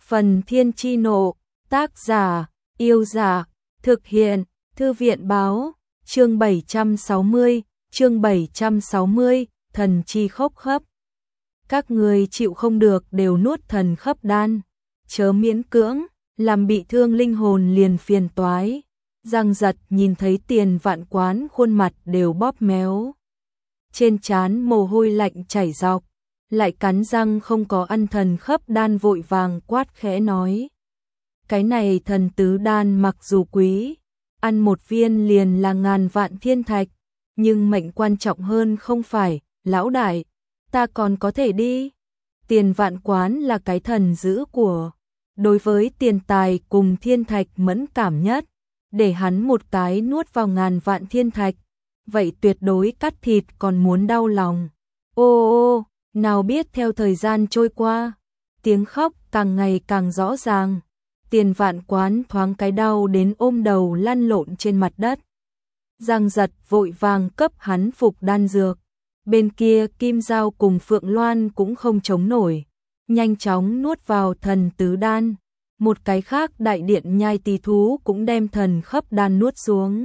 Phần Thiên Chi Nộ, tác giả, Yêu Giả, thực hiện, Thư viện Báo, chương 760, thần chi khốc khấp. Các người chịu không được đều nuốt thần khấp đan, chớ miễn cưỡng, làm bị thương linh hồn liền phiền toái. Giang Giật nhìn thấy Tiền Vạn Quán khuôn mặt đều bóp méo. Trên trán mồ hôi lạnh chảy dọc, lại cắn răng không có ăn thần khấp đan, vội vàng quát khẽ nói. Cái này thần tứ đan mặc dù quý, ăn một viên liền là ngàn vạn thiên thạch, nhưng mệnh quan trọng hơn không phải, lão đại, ta còn có thể đi. Tiền Vạn Quán là cái thần giữ của, đối với tiền tài cùng thiên thạch mẫn cảm nhất, để hắn một cái nuốt vào ngàn vạn thiên thạch, vậy tuyệt đối cắt thịt còn muốn đau lòng. Ô, nào biết theo thời gian trôi qua, tiếng khóc càng ngày càng rõ ràng. Tiền Vạn Quán thoáng cái đau đến ôm đầu lăn lộn trên mặt đất. Giang Giật vội vàng cấp hắn phục đan dược. Bên kia Kim Giao cùng Phượng Loan cũng không chống nổi, nhanh chóng nuốt vào thần tứ đan. Một cái khác đại điện nhai tỳ thú cũng đem thần khấp đan nuốt xuống.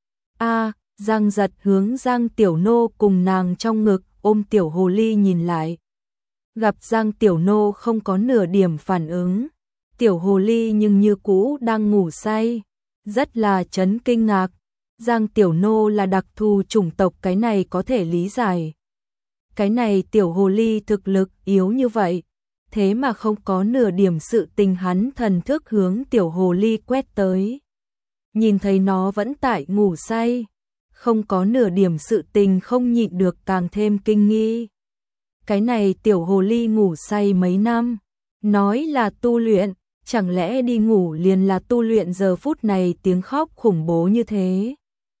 Giang Giật hướng Giang Tiểu Nô cùng nàng trong ngực ôm Tiểu Hồ Ly nhìn lại. Gặp Giang Tiểu Nô không có nửa điểm phản ứng, Tiểu Hồ Ly nhưng như cũ đang ngủ say, rất là chấn kinh ngạc. Giang Tiểu Nô là đặc thù chủng tộc, cái này có thể lý giải. Cái này Tiểu Hồ Ly thực lực yếu như vậy, thế mà không có nửa điểm sự tình. Hắn thần thức hướng Tiểu Hồ Ly quét tới, nhìn thấy nó vẫn tại ngủ say, không có nửa điểm sự tình, không nhịn được càng thêm kinh nghi. Cái này Tiểu Hồ Ly ngủ say mấy năm, nói là tu luyện, chẳng lẽ đi ngủ liền là tu luyện? Giờ phút này tiếng khóc khủng bố như thế,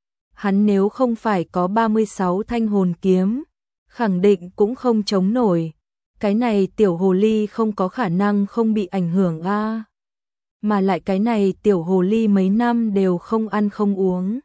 hắn nếu không phải có 36 thanh hồn kiếm, khẳng định cũng không chống nổi. Cái này Tiểu Hồ Ly không có khả năng không bị ảnh hưởng a. Mà lại cái này Tiểu Hồ Ly mấy năm đều không ăn không uống.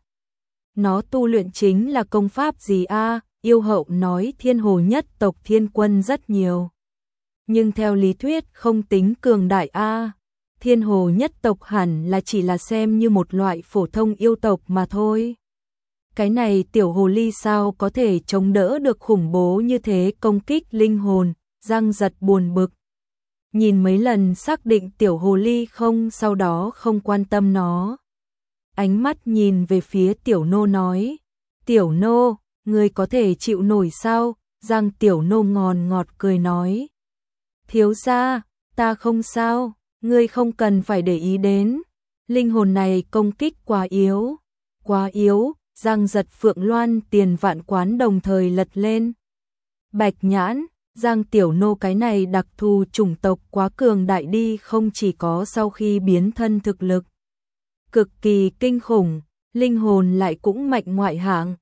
Nó tu luyện chính là công pháp gì a? Yêu hậu nói Thiên Hồ nhất tộc thiên quân rất nhiều, nhưng theo lý thuyết không tính cường đại a. Thiên Hồ nhất tộc hẳn là chỉ là xem như một loại phổ thông yêu tộc mà thôi. Cái này Tiểu Hồ Ly sao có thể chống đỡ được khủng bố như thế công kích linh hồn? Giang Giật buồn bực, nhìn mấy lần xác định Tiểu Hồ Ly không, sau đó không quan tâm nó. Ánh mắt nhìn về phía Tiểu Nô nói, Tiểu Nô, ngươi có thể chịu nổi sao? Giang Tiểu Nô ngòn ngọt cười nói, thiếu gia, ta không sao, ngươi không cần phải để ý đến. Linh hồn này công kích quá yếu, quá yếu. Giang Giật, Phượng Loan, Tiền Vạn Quán đồng thời lật lên. Bạch nhãn, Giang Tiểu Nô cái này đặc thù chủng tộc quá cường đại đi, không chỉ có sau khi biến thân thực lực cực kỳ kinh khủng, linh hồn lại cũng mạnh ngoại hạng.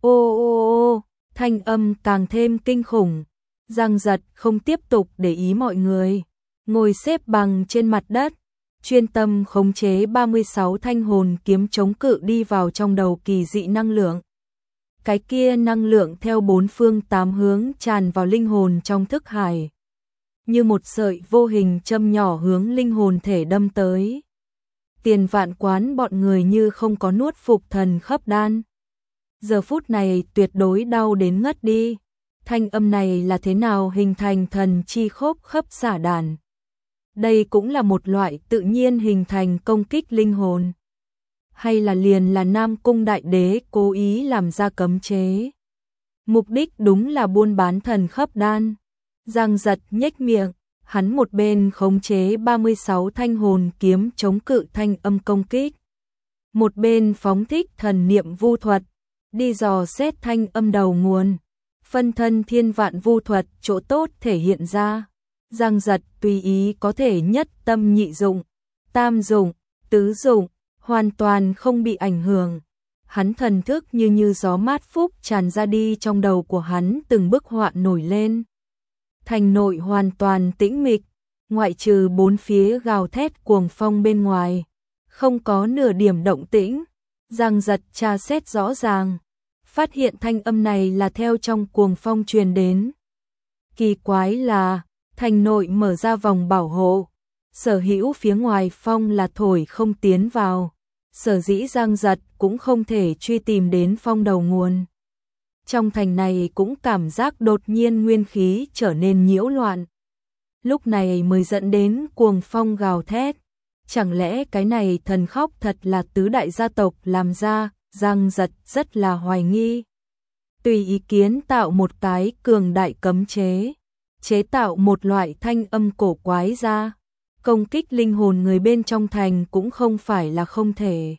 Ô, thanh âm càng thêm kinh khủng. Giang Giật không tiếp tục để ý mọi người, ngồi xếp bằng trên mặt đất, chuyên tâm khống chế 36 thanh hồn kiếm chống cự đi vào trong đầu kỳ dị năng lượng. Cái kia năng lượng theo bốn phương tám hướng tràn vào linh hồn trong thức hải, như một sợi vô hình châm nhỏ hướng linh hồn thể đâm tới. Tiền Vạn Quán bọn người như không có nuốt phục thần khấp đan, giờ phút này tuyệt đối đau đến ngất đi. Thanh âm này là thế nào hình thành thần chi khốc khấp xả đàn? Đây cũng là một loại tự nhiên hình thành công kích linh hồn, hay là liền là Nam Cung Đại Đế cố ý làm ra cấm chế? Mục đích đúng là buôn bán thần khấp đan. Giang Giật nhếch miệng, hắn một bên khống chế 36 thanh hồn kiếm chống cự thanh âm công kích, một bên phóng thích thần niệm vu thuật, đi dò xét thanh âm đầu nguồn. Phân thân thiên vạn vu thuật chỗ tốt thể hiện ra. Giang Giật tùy ý có thể nhất tâm nhị dụng, tam dụng, tứ dụng, hoàn toàn không bị ảnh hưởng. Hắn thần thức như gió mát phúc tràn ra đi, trong đầu của hắn từng bức họa nổi lên. Thành nội hoàn toàn tĩnh mịch, ngoại trừ bốn phía gào thét cuồng phong bên ngoài, không có nửa điểm động tĩnh. Giang Giật tra xét rõ ràng, phát hiện thanh âm này là theo trong cuồng phong truyền đến. Kỳ quái là thành nội mở ra vòng bảo hộ, sở hữu phía ngoài phong là thổi không tiến vào, sở dĩ Giang Giật cũng không thể truy tìm đến phong đầu nguồn. Trong thành này cũng cảm giác đột nhiên nguyên khí trở nên nhiễu loạn. Lúc này mới dẫn đến cuồng phong gào thét. Chẳng lẽ cái này thần khóc thật là tứ đại gia tộc làm ra? Giang Giật rất là hoài nghi. Tùy ý kiến tạo một cái cường đại cấm chế, chế tạo một loại thanh âm cổ quái ra, công kích linh hồn người bên trong thành cũng không phải là không thể.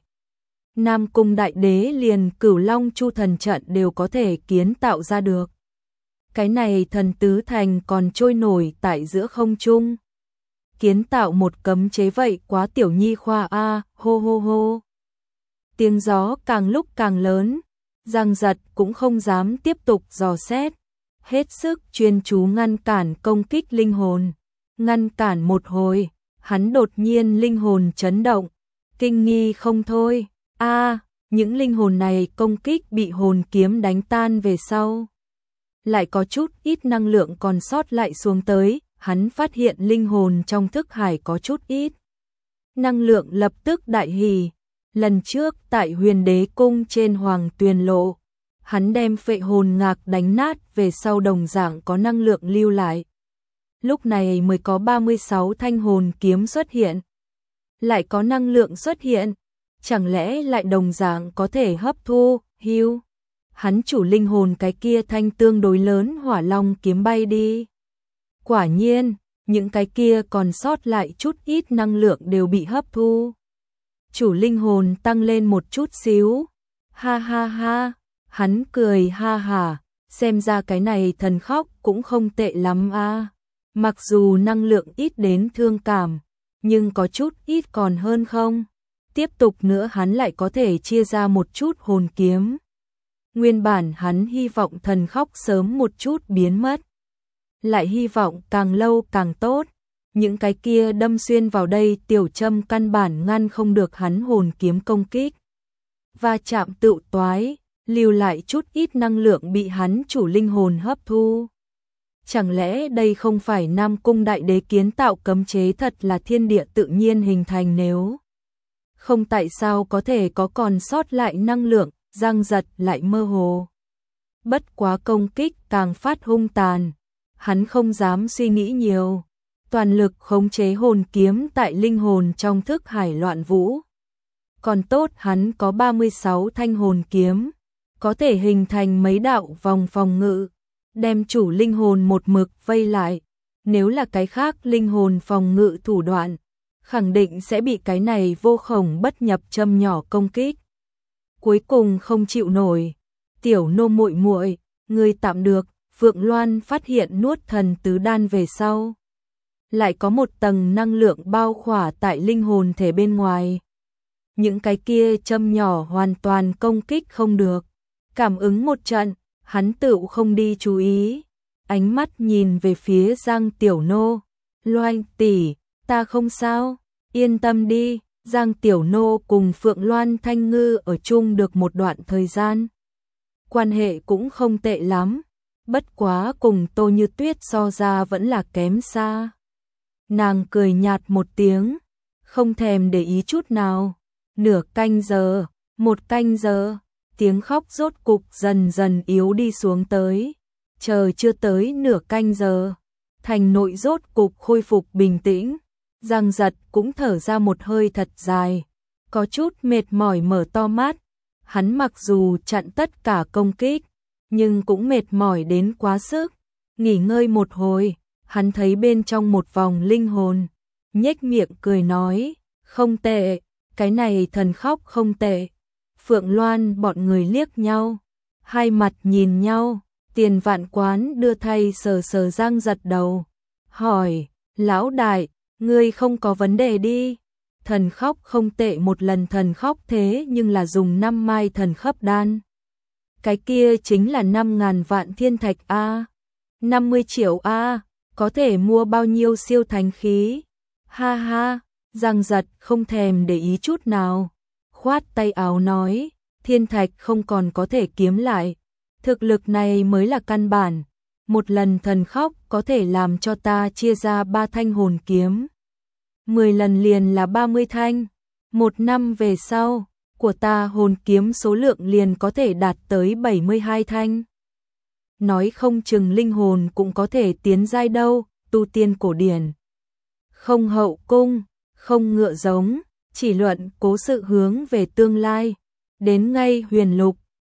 Nam Cung Đại Đế liền Cửu Long Chu thần trận đều có thể kiến tạo ra được. Cái này thần tứ thành còn trôi nổi tại giữa không trung. Kiến tạo một cấm chế vậy quá tiểu nhi khoa a, hô hô hô. Tiếng gió càng lúc càng lớn, Giang Giật cũng không dám tiếp tục dò xét, hết sức chuyên chú ngăn cản công kích linh hồn. Ngăn cản một hồi, hắn đột nhiên linh hồn chấn động, kinh nghi không thôi. Những linh hồn này công kích bị hồn kiếm đánh tan về sau, lại có chút ít năng lượng còn sót lại xuống tới, hắn phát hiện linh hồn trong thức hải có chút ít năng lượng, lập tức đại hỉ. Lần trước tại Huyền Đế Cung trên Hoàng Tuyền Lộ, hắn đem phệ hồn ngạc đánh nát về sau đồng dạng có năng lượng lưu lại. Lúc này mới có 36 thanh hồn kiếm xuất hiện. Lại có năng lượng xuất hiện, chẳng lẽ lại đồng dạng có thể hấp thu, hưu. Hắn chủ linh hồn cái kia thanh tương đối lớn hỏa long kiếm bay đi. Quả nhiên, những cái kia còn sót lại chút ít năng lượng đều bị hấp thu. Chủ linh hồn tăng lên một chút xíu. Ha ha ha, hắn cười ha hả, xem ra cái này thần khóc cũng không tệ lắm a. Mặc dù năng lượng ít đến thương cảm, nhưng có chút ít còn hơn không. Tiếp tục nữa hắn lại có thể chia ra một chút hồn kiếm. Nguyên bản hắn hy vọng thần khóc sớm một chút biến mất, lại hy vọng càng lâu càng tốt. Những cái kia đâm xuyên vào đây tiểu châm căn bản ngăn không được hắn hồn kiếm công kích. Va chạm tự toái, lưu lại chút ít năng lượng bị hắn chủ linh hồn hấp thu. Chẳng lẽ đây không phải Nam Cung Đại Đế kiến tạo cấm chế thật là thiên địa tự nhiên hình thành, nếu không tại sao có thể có còn sót lại năng lượng. Giang Giật lại mơ hồ. Bất quá công kích càng phát hung tàn, hắn không dám suy nghĩ nhiều, toàn lực khống chế hồn kiếm tại linh hồn trong thức hải loạn vũ. Còn tốt hắn có 36 thanh hồn kiếm, có thể hình thành mấy đạo vòng phòng ngự, đem chủ linh hồn một mực vây lại. Nếu là cái khác linh hồn phòng ngự thủ đoạn, khẳng định sẽ bị cái này vô khổng bất nhập châm nhỏ công kích. Cuối cùng không chịu nổi, tiểu nô muội muội, ngươi tạm được. Phượng Loan phát hiện nuốt thần tứ đan về sau, lại có một tầng năng lượng bao khỏa tại linh hồn thể bên ngoài. Những cái kia châm nhỏ hoàn toàn công kích không được. Cảm ứng một trận, hắn tự không đi chú ý. Ánh mắt nhìn về phía Giang Tiểu Nô. Loan tỷ, ta không sao, yên tâm đi. Giang Tiểu Nô cùng Phượng Loan Thanh Ngư ở chung được một đoạn thời gian, quan hệ cũng không tệ lắm. Bất quá cùng Tô Như Tuyết so ra vẫn là kém xa. Nàng cười nhạt một tiếng, không thèm để ý chút nào. Nửa canh giờ, một canh giờ, tiếng khóc rốt cục dần dần yếu đi xuống tới. Chờ chưa tới nửa canh giờ, thành nội rốt cục khôi phục bình tĩnh. Giang Giật cũng thở ra một hơi thật dài, có chút mệt mỏi mở to mắt. Hắn mặc dù chặn tất cả công kích, nhưng cũng mệt mỏi đến quá sức. Nghỉ ngơi một hồi, hắn thấy bên trong một vòng linh hồn, nhếch miệng cười nói, không tệ, cái này thần khóc không tệ. Phượng Loan bọn người liếc nhau, hai mặt nhìn nhau. Tiền Vạn Quán đưa thay sờ sờ Giang Giật đầu, hỏi, lão đại, ngươi không có vấn đề đi. Thần khóc không tệ, một lần thần khóc thế nhưng là dùng 5 mai thần khấp đan. Cái kia chính là 5.000 vạn thiên thạch a, 50 triệu a, có thể mua bao nhiêu siêu thánh khí. Ha ha, Giang Giật không thèm để ý chút nào, khoát tay áo nói, thiên thạch không còn có thể kiếm lại, thực lực này mới là căn bản. Một lần thần khóc có thể làm cho ta chia ra 3 thanh hồn kiếm. 10 lần liền là 30 thanh. Một năm về sau, của ta hồn kiếm số lượng liền có thể đạt tới 72 thanh. Nói không chừng linh hồn cũng có thể tiến giai đâu, tu tiên cổ điển. Không hậu cung, không ngựa giống, chỉ luận cố sự hướng về tương lai. Đến ngay huyền lục,